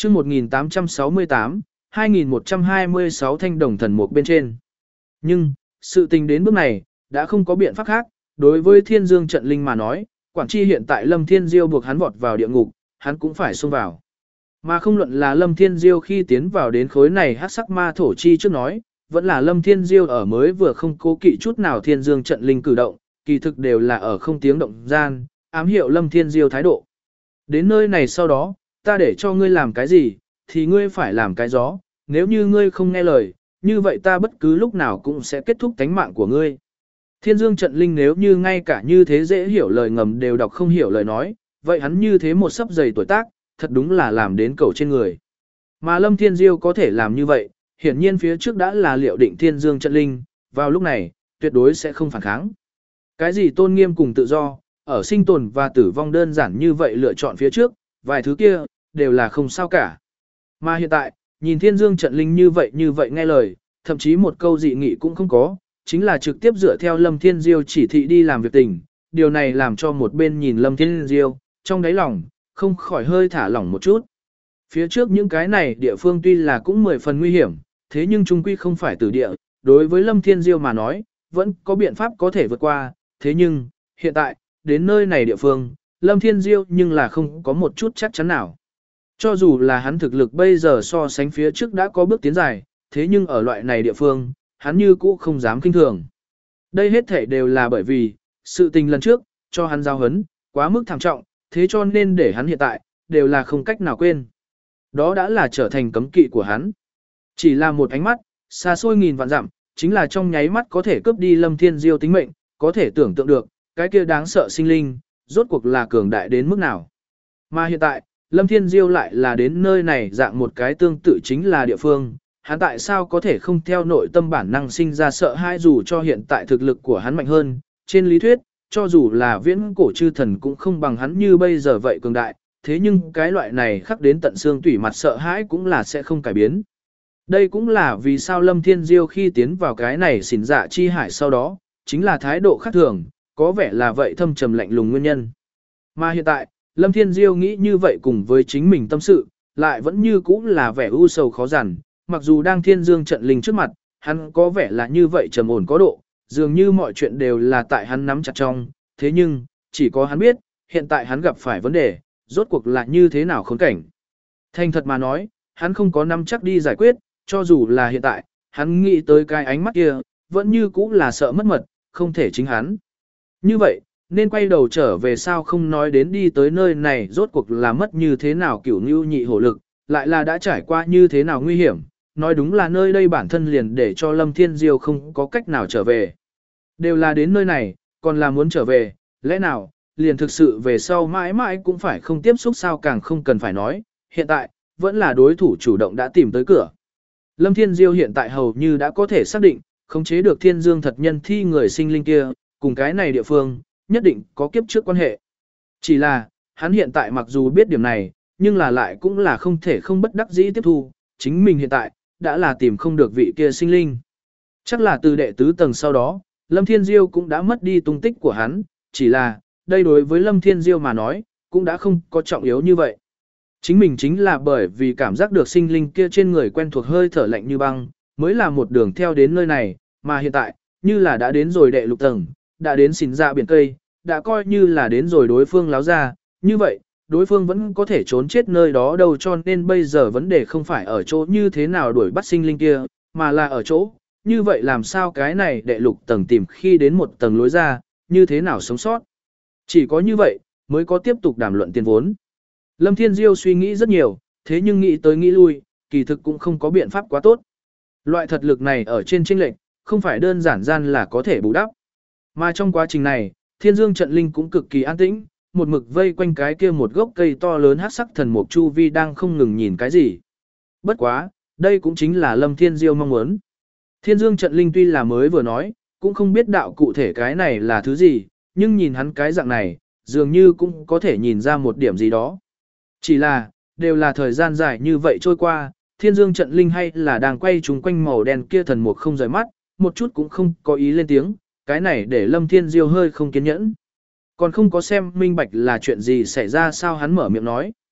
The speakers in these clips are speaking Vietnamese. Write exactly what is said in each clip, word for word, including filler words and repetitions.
chương một nghìn tám trăm sáu mươi tám, hai nghìn một trăm hai mươi sáu thanh đồng thần mục bên trên. Nhưng, sự tình đến bước này, đã không có biện pháp khác, đối với thiên dương trận linh mà nói, Quảng Chi hiện tại Lâm Thiên Diêu buộc hắn vọt vào địa ngục, hắn cũng phải xông vào. Mà không luận là Lâm Thiên Diêu khi tiến vào đến khối này hắc sắc ma thổ chi trước nói, vẫn là Lâm Thiên Diêu ở mới vừa không cố kỵ chút nào thiên dương trận linh cử động, kỳ thực đều là ở không tiếng động gian, ám hiệu Lâm Thiên Diêu thái độ. Đến nơi này sau đó, ta để cho ngươi làm cái gì, thì ngươi phải làm cái gió, nếu như ngươi không nghe lời, như vậy ta bất cứ lúc nào cũng sẽ kết thúc tánh mạng của ngươi. Thiên dương trận linh nếu như ngay cả như thế dễ hiểu lời ngầm đều đọc không hiểu lời nói, vậy hắn như thế một sấp dày tuổi tác, thật đúng là làm đến cầu trên người. Mà Lâm Thiên Diêu có thể làm như vậy, hiển nhiên phía trước đã là liệu định thiên dương trận linh, vào lúc này, tuyệt đối sẽ không phản kháng. Cái gì tôn nghiêm cùng tự do, ở sinh tồn và tử vong đơn giản như vậy lựa chọn phía trước, vài thứ kia, đều là không sao cả. Mà hiện tại, nhìn thiên dương trận linh như vậy như vậy nghe lời, thậm chí một câu dị nghị cũng không có, chính là trực tiếp dựa theo Lâm Thiên Diêu chỉ thị đi làm việc tình, điều này làm cho một bên nhìn Lâm Thiên Diêu, trong đáy lòng, không khỏi hơi thả lỏng một chút. Phía trước những cái này địa phương tuy là cũng mười phần nguy hiểm, thế nhưng chung quy không phải tử địa, đối với Lâm Thiên Diêu mà nói, vẫn có biện pháp có thể vượt qua, thế nhưng, hiện tại, đến nơi này địa phương, Lâm Thiên Diêu nhưng là không có một chút chắc chắn nào. Cho dù là hắn thực lực bây giờ so sánh phía trước đã có bước tiến dài, thế nhưng ở loại này địa phương, hắn như cũ không dám kinh thường. Đây hết thể đều là bởi vì, sự tình lần trước, cho hắn giao hấn, quá mức thảm trọng, thế cho nên để hắn hiện tại, đều là không cách nào quên. Đó đã là trở thành cấm kỵ của hắn. Chỉ là một ánh mắt, xa xôi nghìn vạn dặm, chính là trong nháy mắt có thể cướp đi Lâm Thiên Diêu tính mệnh, có thể tưởng tượng được, cái kia đáng sợ sinh linh, rốt cuộc là cường đại đến mức nào. Mà hiện tại, Lâm Thiên Diêu lại là đến nơi này dạng một cái tương tự chính là địa phương, hắn tại sao có thể không theo nội tâm bản năng sinh ra sợ hãi dù cho hiện tại thực lực của hắn mạnh hơn, trên lý thuyết, cho dù là viễn cổ chư thần cũng không bằng hắn như bây giờ vậy cường đại, thế nhưng cái loại này khắc đến tận xương tủy mặt sợ hãi cũng là sẽ không cải biến. Đây cũng là vì sao Lâm Thiên Diêu khi tiến vào cái này xỉn dạ chi hải sau đó, chính là thái độ khác thường, có vẻ là vậy thâm trầm lạnh lùng nguyên nhân. Mà hiện tại, Lâm Thiên Diêu nghĩ như vậy cùng với chính mình tâm sự, lại vẫn như cũ là vẻ u sầu khó dằn, mặc dù đang thiên dương trận linh trước mặt, hắn có vẻ là như vậy trầm ổn có độ, dường như mọi chuyện đều là tại hắn nắm chặt trong, thế nhưng, chỉ có hắn biết, hiện tại hắn gặp phải vấn đề, rốt cuộc là như thế nào khốn cảnh. Thành thật mà nói, hắn không có nắm chắc đi giải quyết, cho dù là hiện tại, hắn nghĩ tới cái ánh mắt kia, vẫn như cũ là sợ mất mật, không thể chính hắn. Như vậy, nên quay đầu trở về sao không nói đến đi tới nơi này rốt cuộc là mất như thế nào kiểu như nhị hổ lực, lại là đã trải qua như thế nào nguy hiểm, nói đúng là nơi đây bản thân liền để cho Lâm Thiên Diêu không có cách nào trở về. Đều là đến nơi này, còn là muốn trở về, lẽ nào, liền thực sự về sau mãi mãi cũng phải không tiếp xúc sao càng không cần phải nói, hiện tại, vẫn là đối thủ chủ động đã tìm tới cửa. Lâm Thiên Diêu hiện tại hầu như đã có thể xác định, khống chế được thiên dương thật nhân thi người sinh linh kia, cùng cái này địa phương, nhất định có kiếp trước quan hệ. Chỉ là, hắn hiện tại mặc dù biết điểm này, nhưng là lại cũng là không thể không bất đắc dĩ tiếp thu, chính mình hiện tại, đã là tìm không được vị kia sinh linh. Chắc là từ đệ tứ tầng sau đó, Lâm Thiên Diêu cũng đã mất đi tung tích của hắn, chỉ là, đây đối với Lâm Thiên Diêu mà nói, cũng đã không có trọng yếu như vậy. Chính mình chính là bởi vì cảm giác được sinh linh kia trên người quen thuộc hơi thở lạnh như băng, mới là một đường theo đến nơi này, mà hiện tại, như là đã đến rồi đệ lục tầng, đã đến xỉn ra biển cây, đã coi như là đến rồi đối phương láo ra, như vậy, đối phương vẫn có thể trốn chết nơi đó đâu cho nên bây giờ vấn đề không phải ở chỗ như thế nào đuổi bắt sinh linh kia, mà là ở chỗ, như vậy làm sao cái này đệ lục tầng tìm khi đến một tầng lối ra, như thế nào sống sót. Chỉ có như vậy, mới có tiếp tục đàm luận tiền vốn. Lâm Thiên Diêu suy nghĩ rất nhiều, thế nhưng nghĩ tới nghĩ lui, kỳ thực cũng không có biện pháp quá tốt. Loại thật lực này ở trên chênh lệch, không phải đơn giản gian là có thể bù đắp. Mà trong quá trình này, Thiên Dương trận linh cũng cực kỳ an tĩnh, một mực vây quanh cái kia một gốc cây to lớn hắc sắc thần mục chu vi đang không ngừng nhìn cái gì. Bất quá, đây cũng chính là Lâm Thiên Diêu mong muốn. Thiên Dương trận linh tuy là mới vừa nói, cũng không biết đạo cụ thể cái này là thứ gì, nhưng nhìn hắn cái dạng này, dường như cũng có thể nhìn ra một điểm gì đó. Chỉ là, đều là thời gian dài như vậy trôi qua, Thiên Dương trận linh hay là đang quay chúng quanh màu đen kia thần mục không rời mắt, một chút cũng không có ý lên tiếng, cái này để Lâm Thiên Diêu hơi không kiên nhẫn. Còn không có xem minh bạch là chuyện gì xảy ra sao hắn mở miệng nói.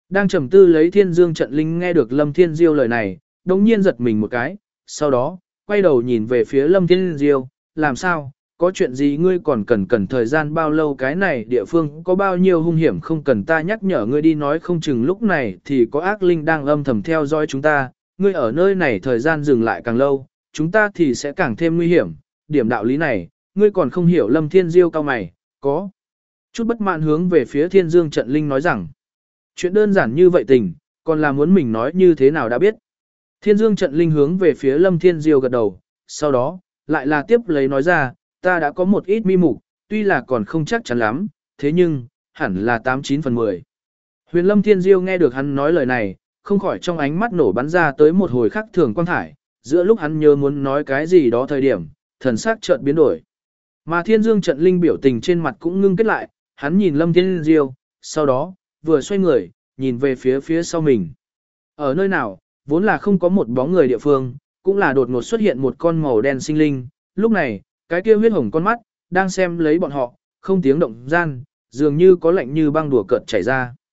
Đang trầm tư lấy Thiên Dương trận linh nghe được Lâm Thiên Diêu lời này, đống nhiên giật mình một cái, sau đó, quay đầu nhìn về phía Lâm Thiên Diêu, làm sao, có chuyện gì ngươi còn cần cần thời gian bao lâu, cái này địa phương có bao nhiêu hung hiểm không cần ta nhắc nhở ngươi đi, nói không chừng lúc này thì có ác linh đang âm thầm theo dõi chúng ta, ngươi ở nơi này thời gian dừng lại càng lâu, chúng ta thì sẽ càng thêm nguy hiểm, điểm đạo lý này, ngươi còn không hiểu. Lâm Thiên Diêu cao mày, có chút bất mãn hướng về phía Thiên Dương trận linh nói rằng, chuyện đơn giản như vậy tình, còn là muốn mình nói như thế nào đã biết. Thiên Dương trận linh hướng về phía Lâm Thiên Diêu gật đầu, sau đó, lại là tiếp lấy nói ra, ta đã có một ít mi mục, tuy là còn không chắc chắn lắm, thế nhưng, hẳn là tám chín phần mười. Huyền Lâm Thiên Diêu nghe được hắn nói lời này, không khỏi trong ánh mắt nổ bắn ra tới một hồi khắc thường quang thải, giữa lúc hắn nhớ muốn nói cái gì đó thời điểm, thần sắc chợt biến đổi. Mà Thiên Dương trận linh biểu tình trên mặt cũng ngưng kết lại, hắn nhìn Lâm Thiên Diêu, sau đó, vừa xoay người, nhìn về phía phía sau mình. Ở nơi nào, vốn là không có một bóng người địa phương, cũng là đột ngột xuất hiện một con màu đen sinh linh, lúc này, cái kia huyết hồng con mắt, đang xem lấy bọn họ, không tiếng động gian, dường như có lạnh như băng đùa cợt chảy ra.